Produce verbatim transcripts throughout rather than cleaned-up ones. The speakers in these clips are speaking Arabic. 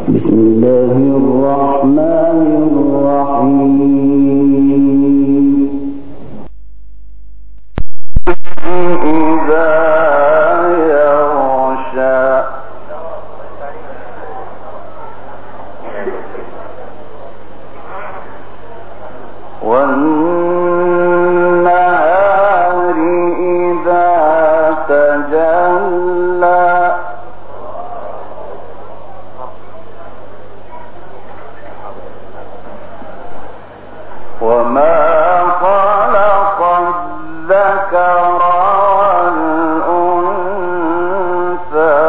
بسم الله الرحمن الرحيم إذا يغشى والنهار إذا تجلى وما خلق الذكر والأنثى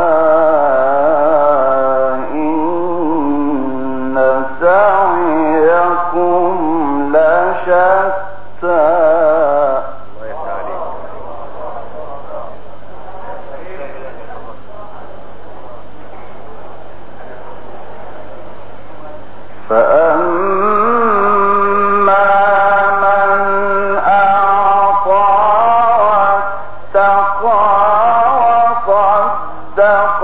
إن سعيكم لشتى فأما من أعطى واتقى وصدق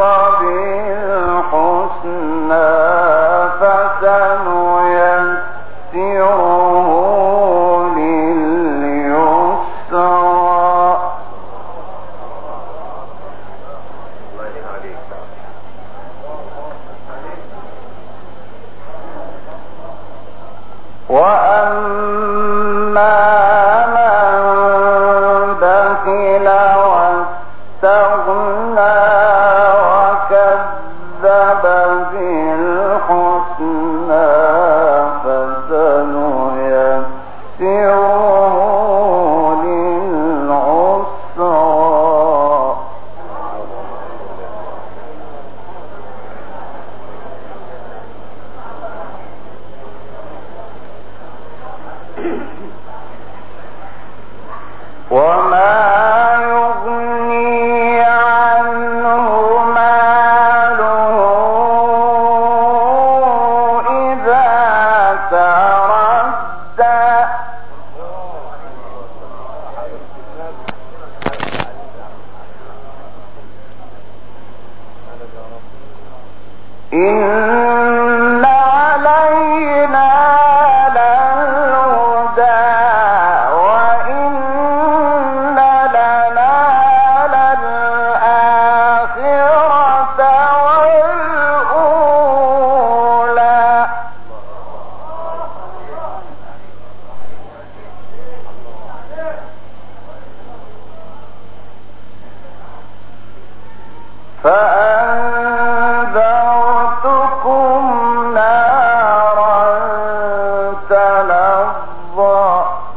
بالحسنى فسنيسره لليسرى وأما من بخل واستغنى وكذب بالحسنى فسنيسره للعسرى وما يغني عنه ماله إذا تردى إن علينا للهدى وإن لنا للآخرة والأولى فأنذرتكم نارا تلظى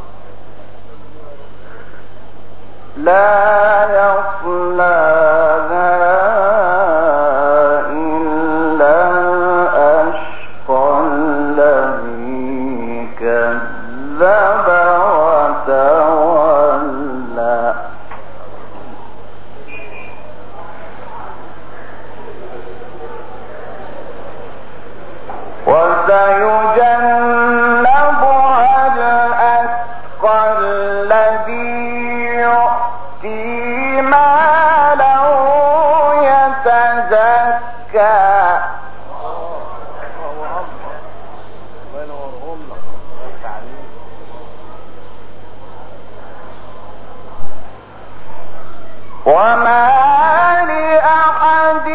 لا يصلاها إلا الأشقى الذي كذب وتولى وسيجنبها الأتقى الذي يؤتي ماله يتزكى وما لأحد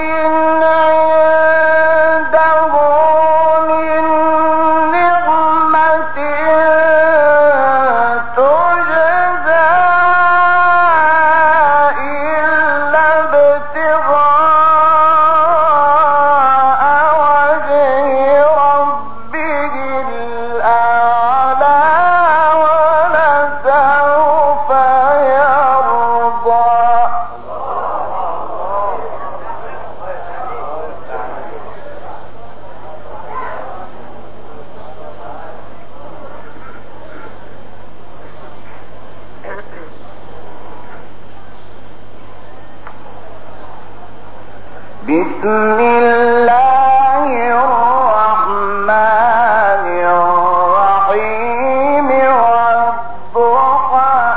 عنده من نعمة تجزى إلا ابتغاء وجه ربه الأعلى ولسوف يرضى بسم الله الرحمن الرحيم والضحى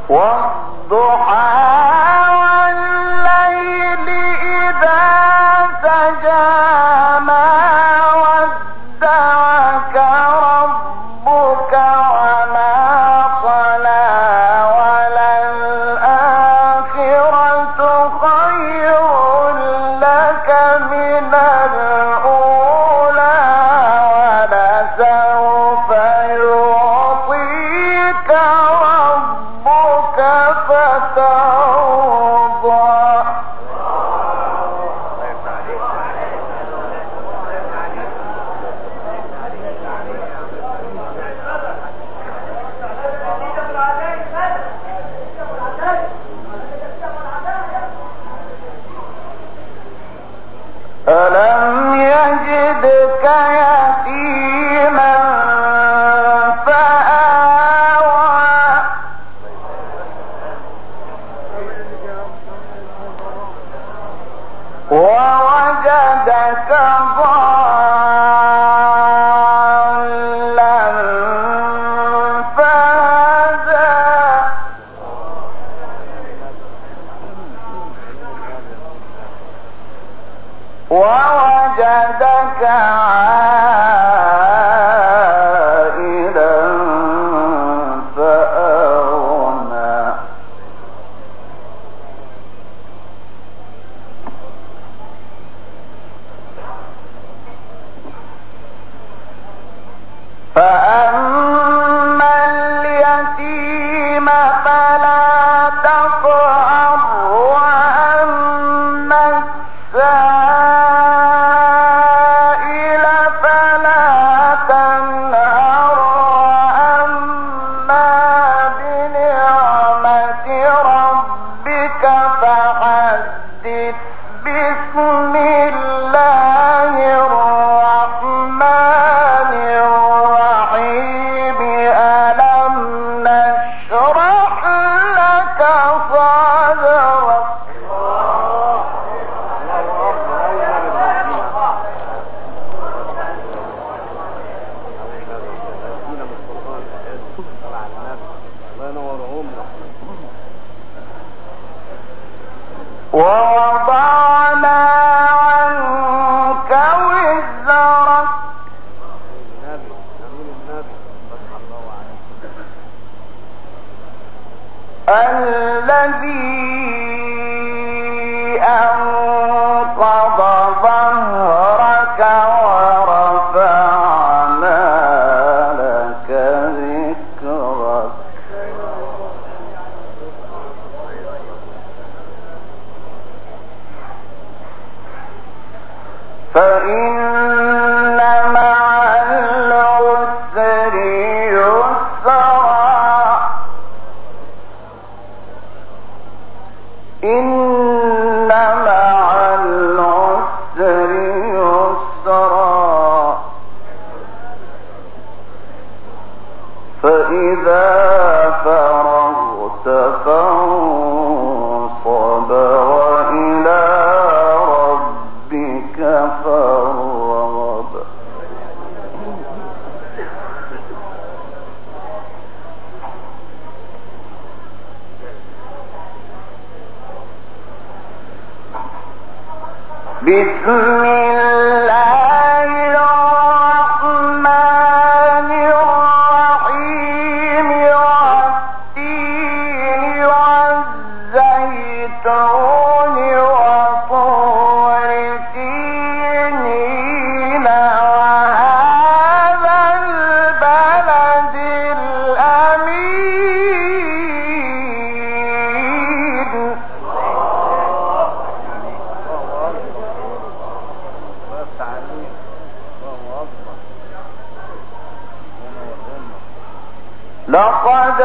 لقد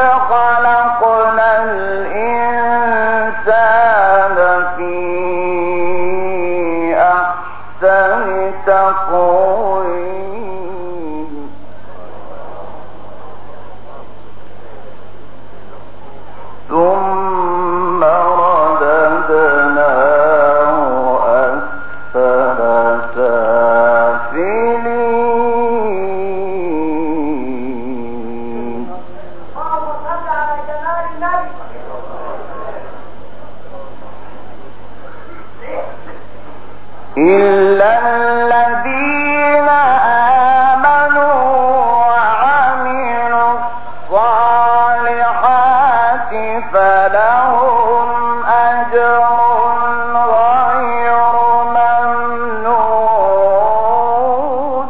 خلقنا الإنسان في أحسن تقويم ثم رددناه أسفل سافلين إلا الذين آمنوا وعملوا الصالحات فلهم أجر غير ممنون.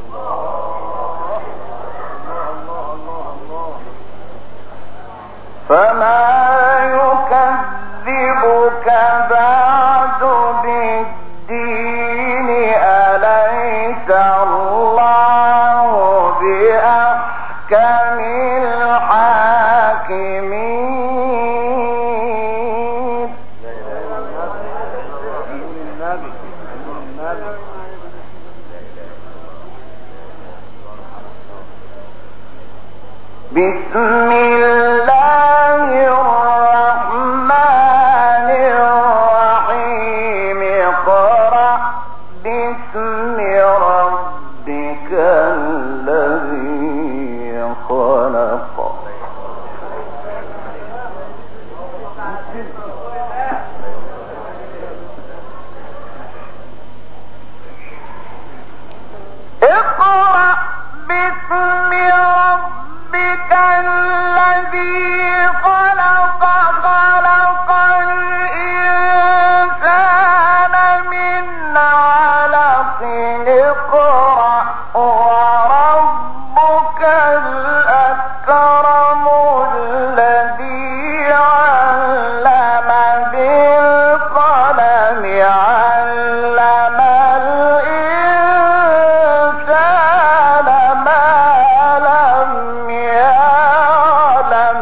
فما يكذبك بعد بالدين أليس الله بأحكم الحاكمين. بسم الله الرحمن الرحيم. اقرأ باسم ربك الذي خلق. اقرأ باسم ربك الذي خلق. خلق الإنسان من علق. اقرأ وربك الأكرم الذي علم بالقلم. علم الإنسان ما لم يعلم.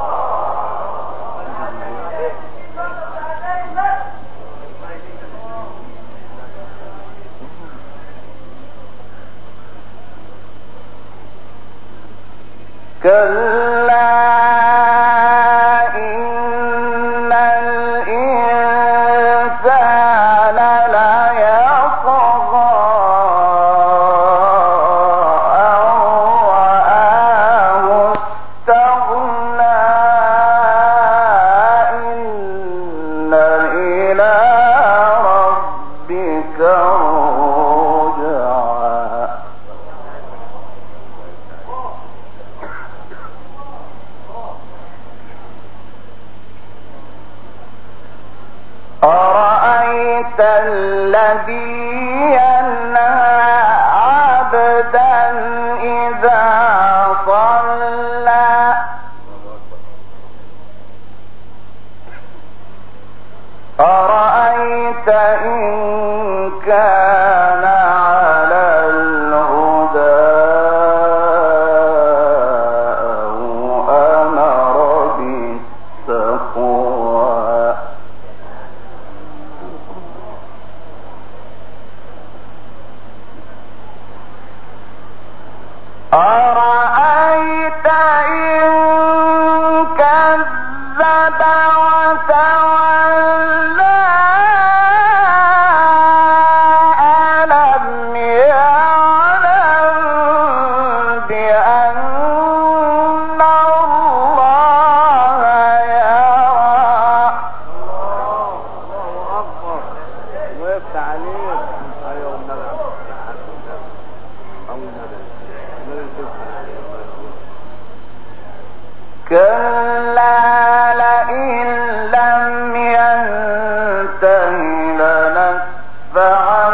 كلا إن الإنسان ليطغى أن رآه استغنى. إن إلى ربك الرجعى. أرأيت الذي ينهى عبدا إذا صلى. أرأيت إن كان على الهدى أو أمر بالتقوى. أرأيت إن كذب وتولى ألم يعلم بأن الله يرى. الله أكبر. وقفت عليك. أيوة النبي. كلا لئن لم ينته لنسفعا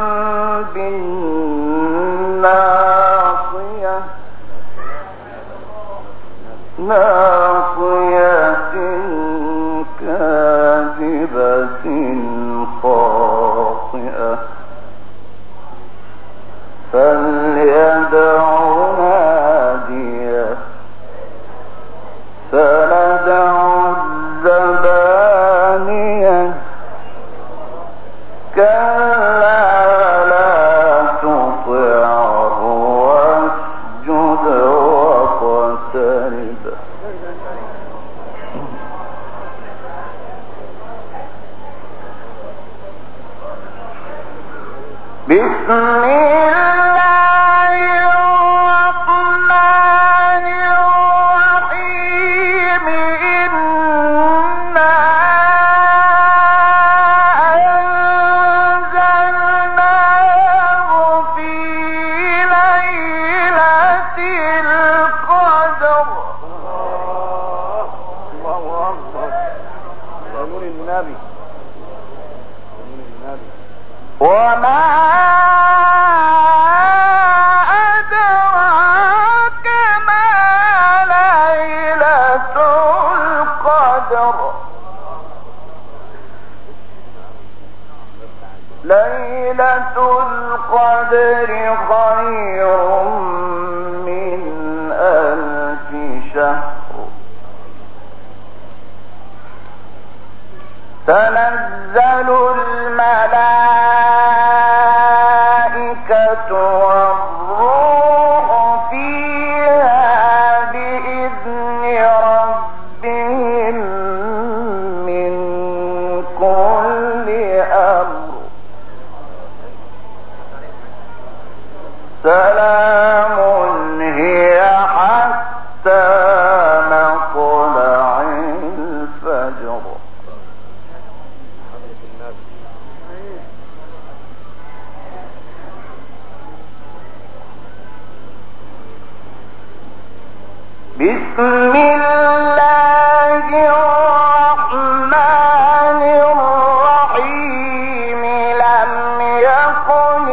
بالناصية. ناصية كاذبة خاطئة. فليدع ناديه. سندع الزبانية. كلا لا تطعه واسجد واقترب. بسم الله الرحمن الرحيم. إنا أنزلناه وما أدراك ما ليلة القدر ليلة القدر خير من ألف شهر تنزل الملائكة والروح فيها بإذن ربهم من كل أمر سلام هي حتى مطلع الفجر. بسم الله الرحمن الرحيم لم يكن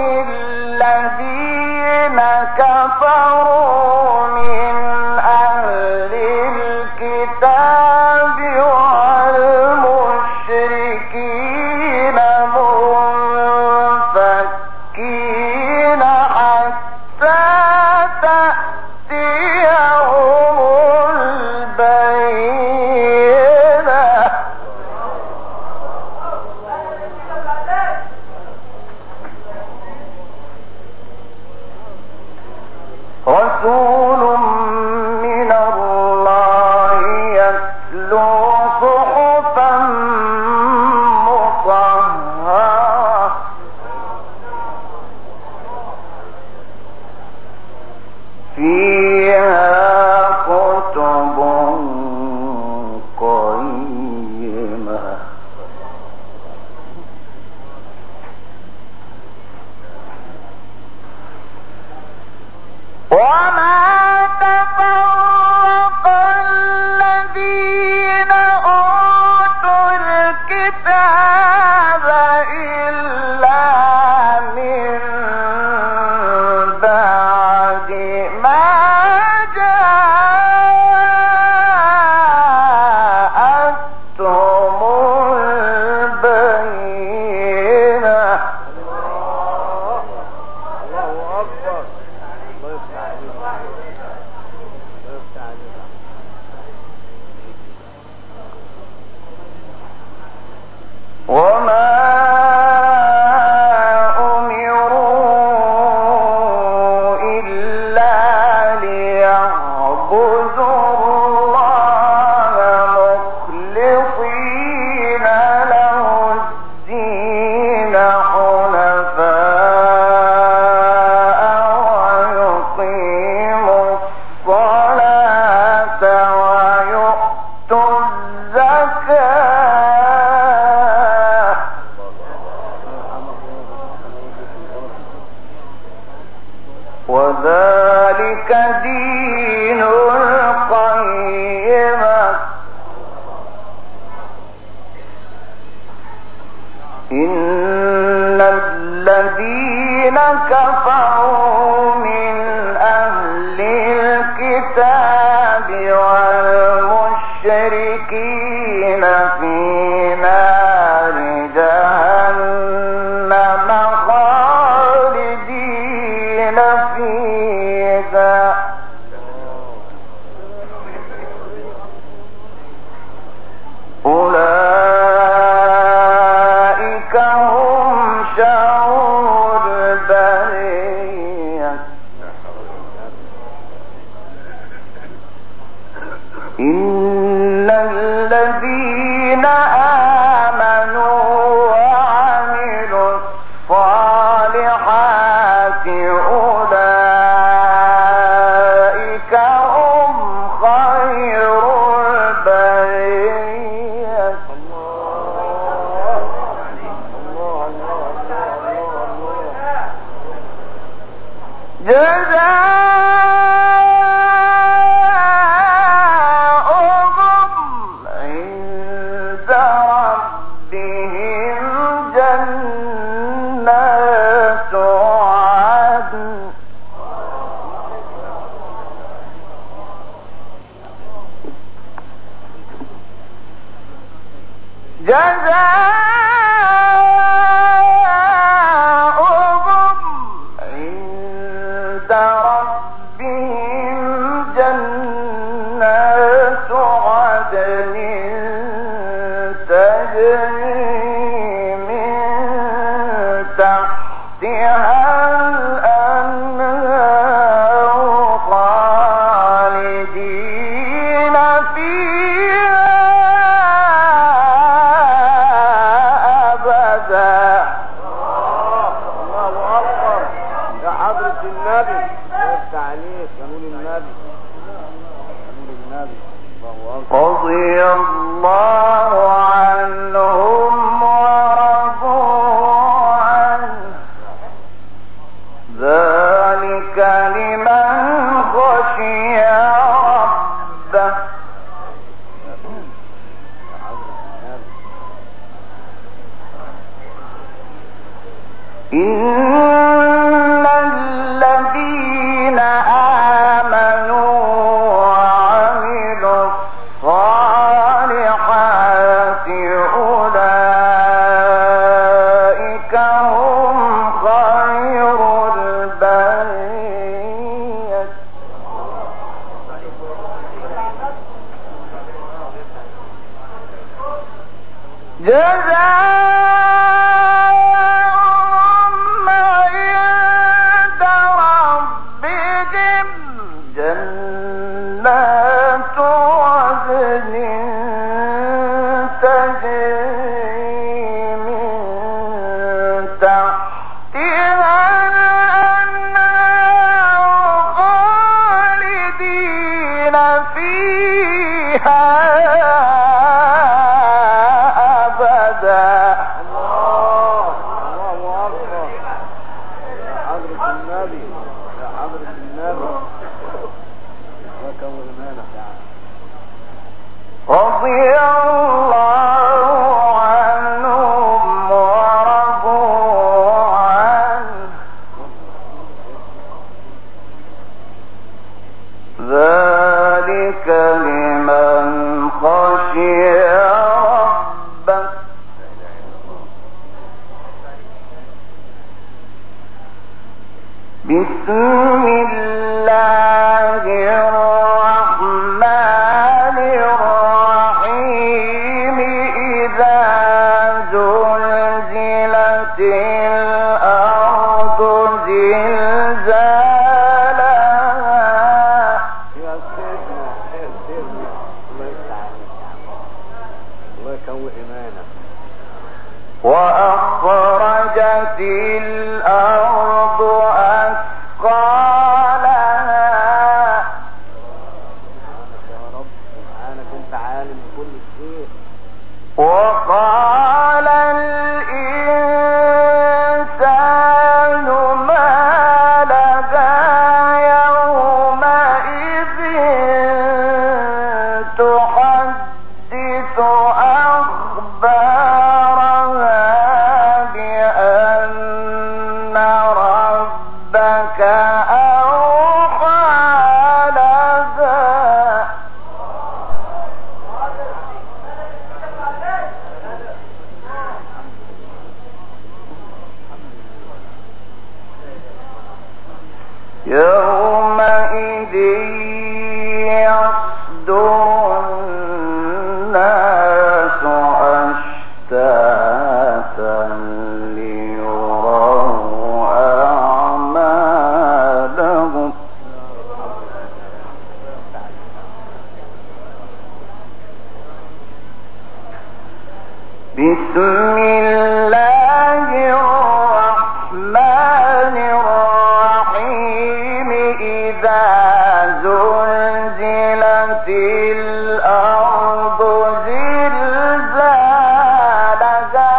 الذين كفروا من أهل الكتاب والمشركين منفكين حتى تأتيهم البينة رسول من الله يتلو صحفا مطهرة فيها كتب قيمة وما تفرق الذين أوتوا الكتاب إلا من بعد ما جاءتهم البينة الله أكبر. الله يفتح عليك. الله يفتح عليك. وما أمروا إلا ليعبدوا الله مخلصين له الدين حنفاء ويقيموا الصلاة ويؤتوا الزكاة وذلك دين القيمة إن الذين كفروا من أهل الكتاب والمشركين في نار جهنم خالدين فيها أولئك هم شر البرية إن الذين آمنوا وعملوا الصالحات أولئك هم خير البرية. جزاؤهم جزاؤهم عند ربهم جنات عدن تجري من تحتها رضي الله عنهم ورضوا عنه ذلك لمن خشي ربه إن الذين آمنوا وعملوا الصالحات أولئك هم خير البرية جزاؤهم عند ربهم جنات عدن تجري من تحتها الأنهار خالدين فيها أبدا. الله الله أكبر يا حضرة النبي يا حضرة النبي لك وإيمانك رضي الله عنهم ورضوا عنه ذلك لمن خشي ربه بسم الله الرحمن الرحيم إذا زلزلت الأرض زلزالها يا سيدنا يا سيدنا الله يفتح عليك الله يكون إيمانك وأخرجت الأرض أثقالها سبحانك يا رب سبحانك أنت عالم بكل شيء وقال الإنسان ما لها يومئذ تحدث أخبارها بأن ربك أوحى لها يومئذ يصدر الناس أشتاتا ليروا أعمالهم بسم الله الرحمن الرحيم إذا زلزلت الأرض زلزالها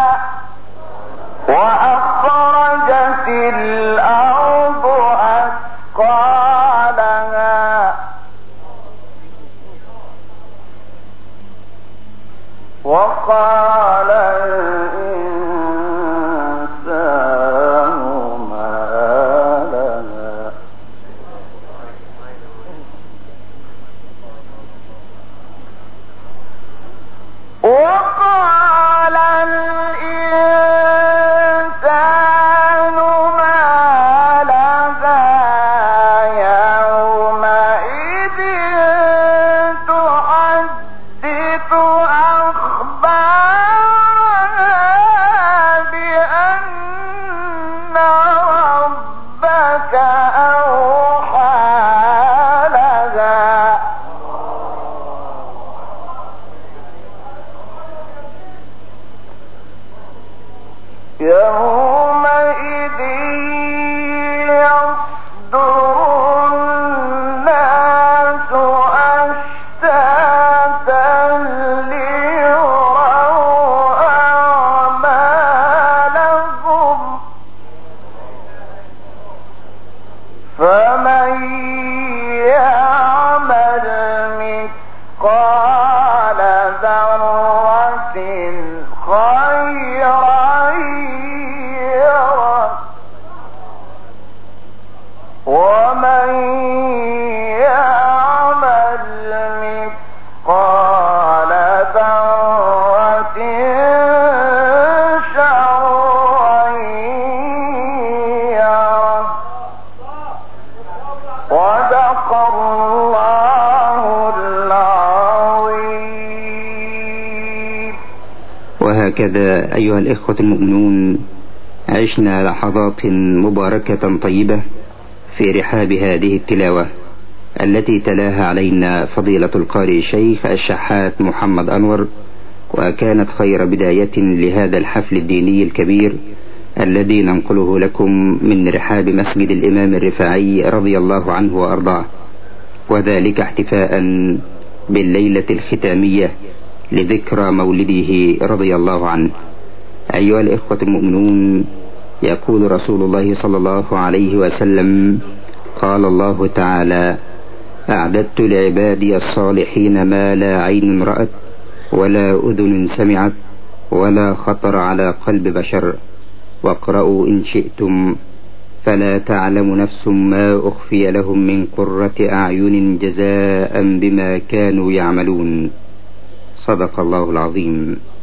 وأخرجت الأرض أثقالها وقال الإنسان ما لها وقال يومئذ يصدر الناس أشتاتا ليروا أعمالهم فمن يعمل مثقال ذرة خيرا يره ومن يعمل مثقال ذرة شرا يره صدق الله العظيم. وهكذا أيها الإخوة المؤمنون عشنا لحظات مباركة طيبة في رحاب هذه التلاوة التي تلاها علينا فضيلة القارئ الشيخ الشحات محمد أنور، وكانت خير بداية لهذا الحفل الديني الكبير الذي ننقله لكم من رحاب مسجد الإمام الرفاعي رضي الله عنه وأرضاه، وذلك احتفاء بالليلة الختامية لذكرى مولده رضي الله عنه. أيها الإخوة المؤمنون، يقول رسول الله صلى الله عليه وسلم: قال الله تعالى: أعددت لعبادي الصالحين ما لا عين رأت ولا أذن سمعت ولا خطر على قلب بشر. واقرأوا إن شئتم: فلا تعلم نفس ما أخفي لهم من قرة أعين جزاء بما كانوا يعملون. صدق الله العظيم.